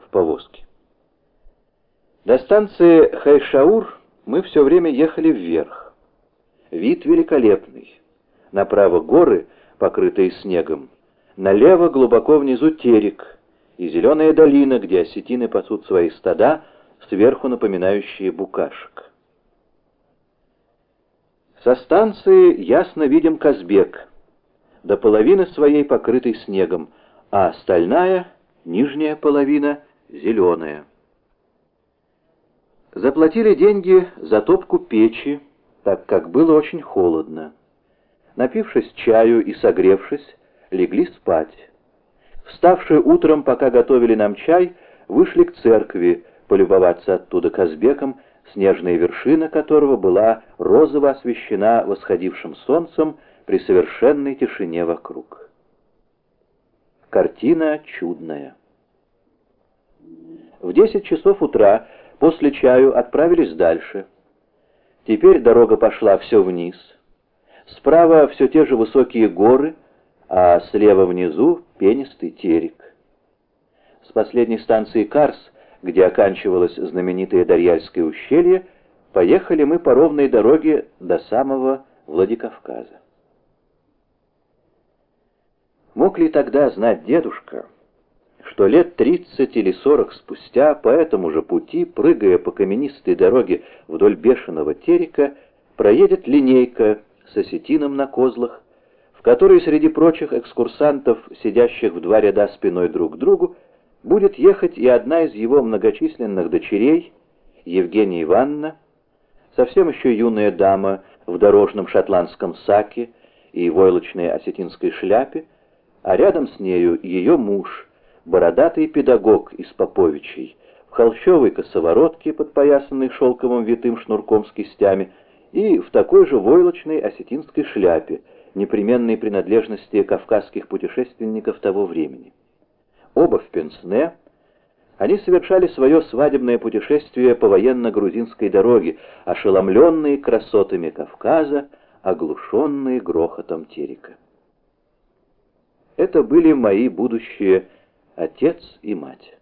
повозке. До станции Хайшаур мы все время ехали вверх. Вид великолепный. Направо горы, покрытые снегом, налево глубоко внизу терек и зеленая долина, где осетины пасут свои стада, сверху напоминающие букашек. Со станции ясно видим Казбек, до половины своей покрытой снегом, а остальная, нижняя половина, зеленая. Заплатили деньги за топку печи, так как было очень холодно. Напившись чаю и согревшись, легли спать. Вставшие утром, пока готовили нам чай, вышли к церкви, полюбоваться оттуда Казбеком, снежная вершина которого была розово освещена восходившим солнцем при совершенной тишине вокруг. Картина чудная. В 10 часов утра после чаю отправились дальше. Теперь дорога пошла все вниз. Справа все те же высокие горы, а слева внизу пенистый терек. С последней станции Карс, где оканчивалось знаменитое Дарьяльское ущелье, поехали мы по ровной дороге до самого Владикавказа. Мог ли тогда знать дедушка, что лет 30 или 40 спустя по этому же пути, прыгая по каменистой дороге вдоль бешеного терека, проедет линейка с осетином на козлах, в которой среди прочих экскурсантов, сидящих в два ряда спиной друг к другу, будет ехать и одна из его многочисленных дочерей, Евгения Ивановна, совсем еще юная дама в дорожном шотландском саке и войлочной осетинской шляпе, а рядом с нею ее муж, бородатый педагог из Поповичей, в холщовой косоворотке, подпоясанной шелковым витым шнурком с кистями, и в такой же войлочной осетинской шляпе, непременной принадлежности кавказских путешественников того времени. Оба в пенсне, они совершали свое свадебное путешествие по военно-грузинской дороге, ошеломленные красотами Кавказа, оглушенные грохотом терека. Это были мои будущие отец и мать.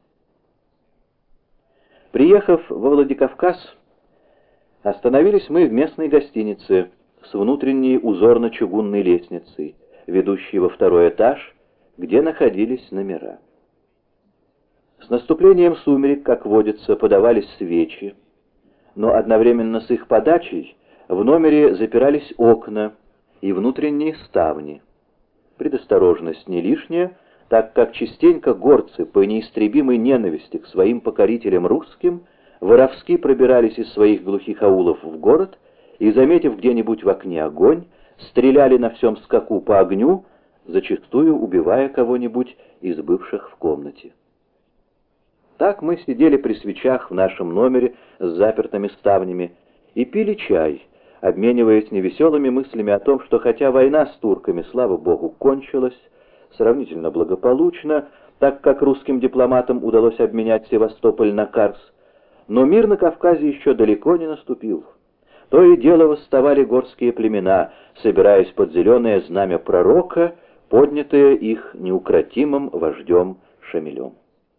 Приехав во Владикавказ, остановились мы в местной гостинице с внутренней узорно-чугунной лестницей, ведущей во второй этаж, где находились номера. С наступлением сумерек, как водится, подавались свечи, но одновременно с их подачей в номере запирались окна и внутренние ставни. Предосторожность не лишняя, так как частенько горцы по неистребимой ненависти к своим покорителям русским воровски пробирались из своих глухих аулов в город и, заметив где-нибудь в окне огонь, стреляли на всем скаку по огню, зачастую убивая кого-нибудь из бывших в комнате. Так мы сидели при свечах в нашем номере с запертыми ставнями и пили чай, обмениваясь невеселыми мыслями о том, что хотя война с турками, слава богу, кончилась сравнительно благополучно, так как русским дипломатам удалось обменять Севастополь на Карс, но мир на Кавказе еще далеко не наступил. То и дело восставали горские племена, собираясь под зеленое знамя пророка, поднятое их неукротимым вождем Шамилем.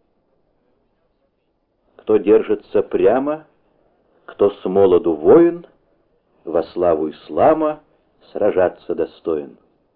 Кто держится прямо, кто с молоду воин, во славу ислама сражаться достоин.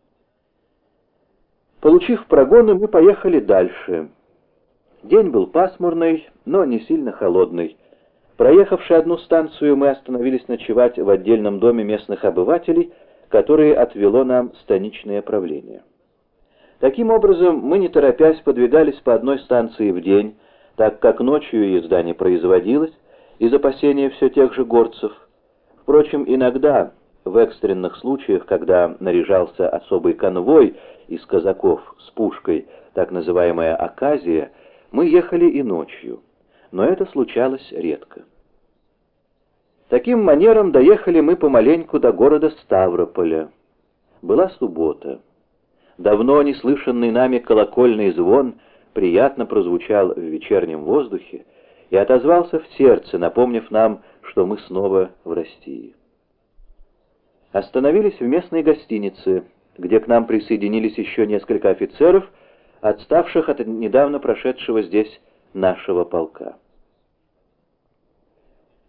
Получив прогоны, мы поехали дальше. День был пасмурный, но не сильно холодный. Проехавши одну станцию, мы остановились ночевать в отдельном доме местных обывателей, которые отвело нам станичное правление. Таким образом, мы не торопясь подвигались по одной станции в день, так как ночью езда не производилась, из опасения все тех же горцев. Впрочем, иногда, в экстренных случаях, когда наряжался особый конвой из казаков с пушкой, так называемая оказия, мы ехали и ночью, но это случалось редко. Таким манером доехали мы помаленьку до города Ставрополя. Была суббота. Давно не слышанный нами колокольный звон приятно прозвучал в вечернем воздухе и отозвался в сердце, напомнив нам, что мы снова в России. Остановились в местной гостинице, где к нам присоединились еще несколько офицеров, отставших от недавно прошедшего здесь нашего полка.